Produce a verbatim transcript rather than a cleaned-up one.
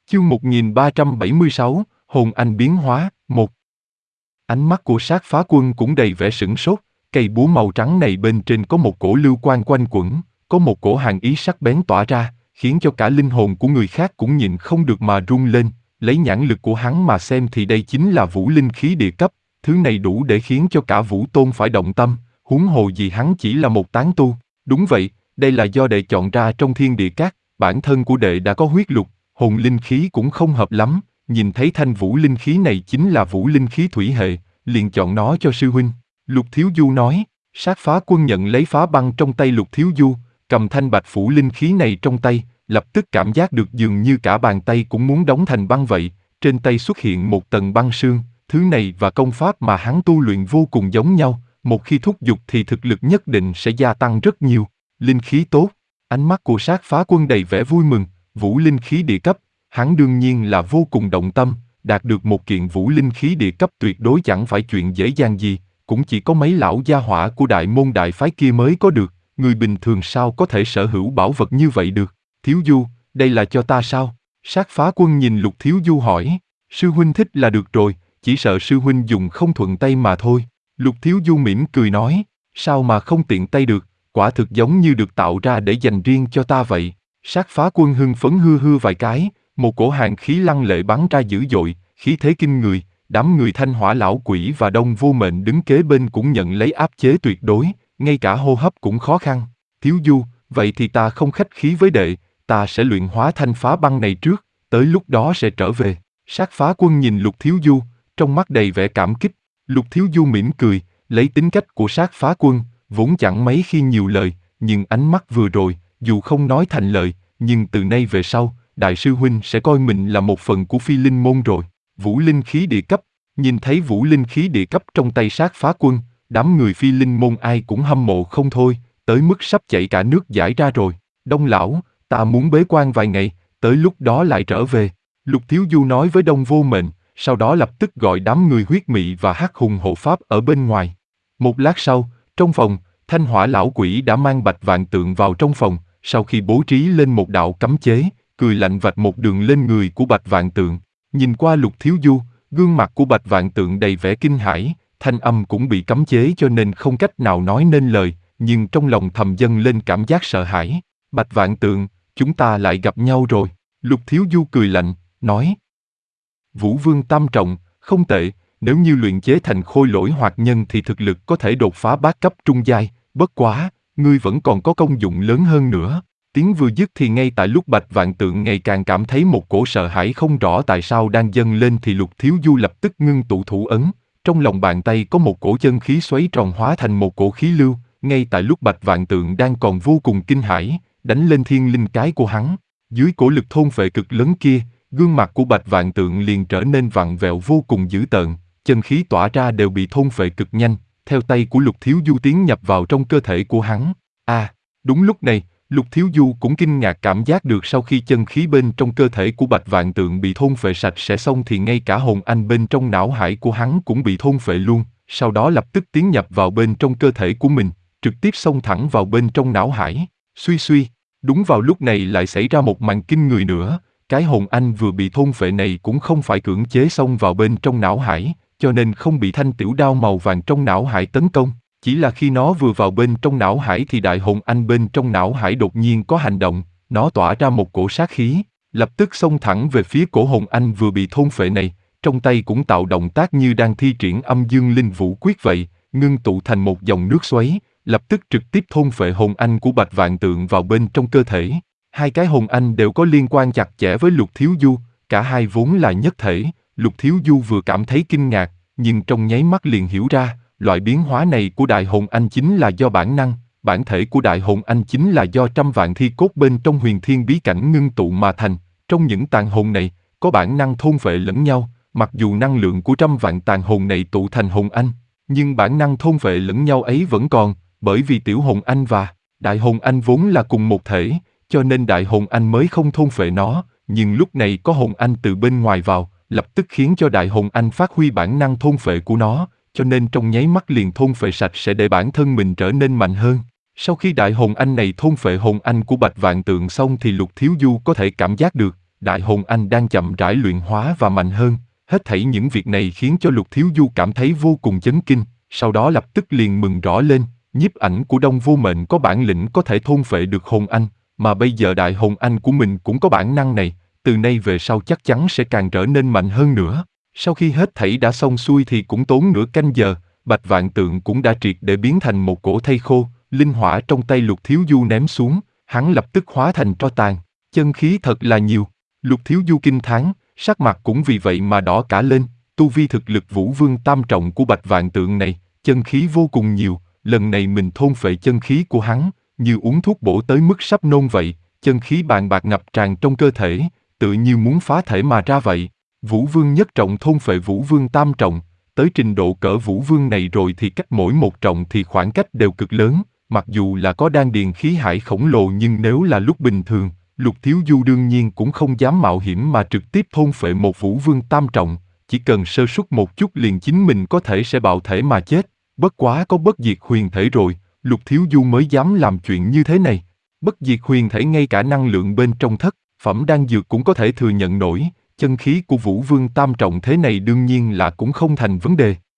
Chương một nghìn ba trăm bảy mươi sáu, Hồn Anh biến hóa, một. Ánh mắt của Sát Phá Quân cũng đầy vẻ sửng sốt, cây búa màu trắng này bên trên có một cổ lưu quang quanh quẩn, có một cổ hàn ý sắc bén tỏa ra, khiến cho cả linh hồn của người khác cũng nhịn không được mà run lên, lấy nhãn lực của hắn mà xem thì đây chính là vũ linh khí địa cấp, thứ này đủ để khiến cho cả vũ tôn phải động tâm, huống hồ gì hắn chỉ là một tán tu. Đúng vậy, đây là do đệ chọn ra trong thiên địa các, bản thân của đệ đã có huyết lục, hồn linh khí cũng không hợp lắm, nhìn thấy thanh vũ linh khí này chính là vũ linh khí thủy hệ, liền chọn nó cho sư huynh. Lục Thiếu Du nói. Sát Phá Quân nhận lấy phá băng trong tay Lục Thiếu Du, cầm thanh bạch phủ linh khí này trong tay, lập tức cảm giác được dường như cả bàn tay cũng muốn đóng thành băng vậy, trên tay xuất hiện một tầng băng sương, thứ này và công pháp mà hắn tu luyện vô cùng giống nhau, một khi thúc giục thì thực lực nhất định sẽ gia tăng rất nhiều. Linh khí tốt, ánh mắt của Sát Phá Quân đầy vẻ vui mừng, vũ linh khí địa cấp, hắn đương nhiên là vô cùng động tâm, đạt được một kiện vũ linh khí địa cấp tuyệt đối chẳng phải chuyện dễ dàng gì, cũng chỉ có mấy lão gia hỏa của đại môn đại phái kia mới có được, người bình thường sao có thể sở hữu bảo vật như vậy được. Thiếu Du, đây là cho ta sao? Sát Phá Quân nhìn Lục Thiếu Du hỏi. Sư huynh thích là được rồi, chỉ sợ sư huynh dùng không thuận tay mà thôi. Lục Thiếu Du mỉm cười nói, sao mà không tiện tay được, quả thực giống như được tạo ra để dành riêng cho ta vậy. Sát Phá Quân hưng phấn hư hư vài cái, một cổ hàn khí lăng lệ bắn ra dữ dội, khí thế kinh người, đám người Thanh Hỏa lão quỷ và Đông Vô Mệnh đứng kế bên cũng nhận lấy áp chế tuyệt đối, ngay cả hô hấp cũng khó khăn. Thiếu Du, vậy thì ta không khách khí với đệ, ta sẽ luyện hóa thanh phá băng này trước, tới lúc đó sẽ trở về. Sát Phá Quân nhìn Lục Thiếu Du, trong mắt đầy vẻ cảm kích. Lục Thiếu Du mỉm cười, lấy tính cách của Sát Phá Quân, vốn chẳng mấy khi nhiều lời, nhưng ánh mắt vừa rồi, dù không nói thành lời, nhưng từ nay về sau, Đại sư huynh sẽ coi mình là một phần của Phi Linh môn rồi. Vũ linh khí địa cấp, nhìn thấy vũ linh khí địa cấp trong tay Sát Phá Quân, đám người Phi Linh môn ai cũng hâm mộ không thôi, tới mức sắp chảy cả nước dãi ra rồi. Đông lão, ta muốn bế quan vài ngày, tới lúc đó lại trở về. Lục Thiếu Du nói với Đông Vô Mệnh, sau đó lập tức gọi đám người huyết mị và hắc hùng hộ pháp ở bên ngoài. Một lát sau, trong phòng, Thanh Hỏa lão quỷ đã mang Bạch Vạn Tượng vào trong phòng, sau khi bố trí lên một đạo cấm chế, cười lạnh vạch một đường lên người của Bạch Vạn Tượng. Nhìn qua Lục Thiếu Du, gương mặt của Bạch Vạn Tượng đầy vẻ kinh hãi, thanh âm cũng bị cấm chế cho nên không cách nào nói nên lời, nhưng trong lòng thầm dâng lên cảm giác sợ hãi. Bạch Vạn Tượng, chúng ta lại gặp nhau rồi. Lục Thiếu Du cười lạnh, nói. Vũ Vương tam trọng, không tệ, nếu như luyện chế thành khôi lỗi hoạt nhân thì thực lực có thể đột phá bát cấp trung giai, bất quá, ngươi vẫn còn có công dụng lớn hơn nữa. Tiếng vừa dứt thì ngay tại lúc Bạch Vạn Tượng ngày càng cảm thấy một cổ sợ hãi không rõ tại sao đang dâng lên thì Lục Thiếu Du lập tức ngưng tụ thủ ấn, trong lòng bàn tay có một cổ chân khí xoáy tròn hóa thành một cổ khí lưu, ngay tại lúc Bạch Vạn Tượng đang còn vô cùng kinh hãi, đánh lên thiên linh cái của hắn. Dưới cổ lực thôn phệ cực lớn kia, gương mặt của Bạch Vạn Tượng liền trở nên vặn vẹo vô cùng dữ tợn, chân khí tỏa ra đều bị thôn phệ cực nhanh, theo tay của Lục Thiếu Du tiến nhập vào trong cơ thể của hắn. À, đúng lúc này, Lục Thiếu Du cũng kinh ngạc cảm giác được sau khi chân khí bên trong cơ thể của Bạch Vạn Tượng bị thôn phệ sạch sẽ xong thì ngay cả hồn anh bên trong não hải của hắn cũng bị thôn phệ luôn, sau đó lập tức tiến nhập vào bên trong cơ thể của mình, trực tiếp xông thẳng vào bên trong não hải. Suy suy, đúng vào lúc này lại xảy ra một màn kinh người nữa, cái hồn anh vừa bị thôn phệ này cũng không phải cưỡng chế xông vào bên trong não hải, cho nên không bị thanh tiểu đao màu vàng trong não hải tấn công. Chỉ là khi nó vừa vào bên trong não hải thì đại hồn anh bên trong não hải đột nhiên có hành động, nó tỏa ra một cổ sát khí, lập tức xông thẳng về phía cổ hồn anh vừa bị thôn phệ này, trong tay cũng tạo động tác như đang thi triển âm dương linh vũ quyết vậy, ngưng tụ thành một dòng nước xoáy, lập tức trực tiếp thôn phệ hồn anh của Bạch Vạn Tượng vào bên trong cơ thể. Hai cái hồn anh đều có liên quan chặt chẽ với Lục Thiếu Du, cả hai vốn là nhất thể. Lục Thiếu Du vừa cảm thấy kinh ngạc, nhưng trong nháy mắt liền hiểu ra, loại biến hóa này của đại hồn anh chính là do bản năng, bản thể của đại hồn anh chính là do trăm vạn thi cốt bên trong huyền thiên bí cảnh ngưng tụ mà thành. Trong những tàn hồn này, có bản năng thôn phệ lẫn nhau, mặc dù năng lượng của trăm vạn tàn hồn này tụ thành hồn anh, nhưng bản năng thôn phệ lẫn nhau ấy vẫn còn, bởi vì tiểu hồn anh và đại hồn anh vốn là cùng một thể, cho nên đại hồn anh mới không thôn phệ nó, nhưng lúc này có hồn anh từ bên ngoài vào, lập tức khiến cho đại hồn anh phát huy bản năng thôn phệ của nó, cho nên trong nháy mắt liền thôn phệ sạch sẽ để bản thân mình trở nên mạnh hơn. Sau khi đại hồn anh này thôn phệ hồn anh của Bạch Vạn Tượng xong thì Lục Thiếu Du có thể cảm giác được, đại hồn anh đang chậm rãi luyện hóa và mạnh hơn. Hết thảy những việc này khiến cho Lục Thiếu Du cảm thấy vô cùng chấn kinh, sau đó lập tức liền mừng rõ lên, nhiếp ảnh của Đông Vô Mệnh có bản lĩnh có thể thôn phệ được hồn anh, mà bây giờ đại hồn anh của mình cũng có bản năng này, từ nay về sau chắc chắn sẽ càng trở nên mạnh hơn nữa. Sau khi hết thảy đã xong xuôi thì cũng tốn nửa canh giờ, Bạch Vạn Tượng cũng đã triệt để biến thành một cỗ thây khô, linh hỏa trong tay Lục Thiếu Du ném xuống, hắn lập tức hóa thành tro tàn, chân khí thật là nhiều. Lục Thiếu Du kinh thán, sắc mặt cũng vì vậy mà đỏ cả lên, tu vi thực lực Vũ Vương tam trọng của Bạch Vạn Tượng này, chân khí vô cùng nhiều, lần này mình thôn phệ chân khí của hắn, như uống thuốc bổ tới mức sắp nôn vậy, chân khí bàn bạc ngập tràn trong cơ thể, tự như muốn phá thể mà ra vậy. Vũ Vương nhất trọng thôn phệ Vũ Vương tam trọng, tới trình độ cỡ Vũ Vương này rồi thì cách mỗi một trọng thì khoảng cách đều cực lớn, mặc dù là có đan điền khí hải khổng lồ nhưng nếu là lúc bình thường, Lục Thiếu Du đương nhiên cũng không dám mạo hiểm mà trực tiếp thôn phệ một Vũ Vương tam trọng, chỉ cần sơ suất một chút liền chính mình có thể sẽ bạo thể mà chết, bất quá có bất diệt huyền thể rồi, Lục Thiếu Du mới dám làm chuyện như thế này. Bất diệt huyền thể ngay cả năng lượng bên trong thất phẩm đan dược cũng có thể thừa nhận nổi, chân khí của Vũ Vương tam trọng thế này đương nhiên là cũng không thành vấn đề.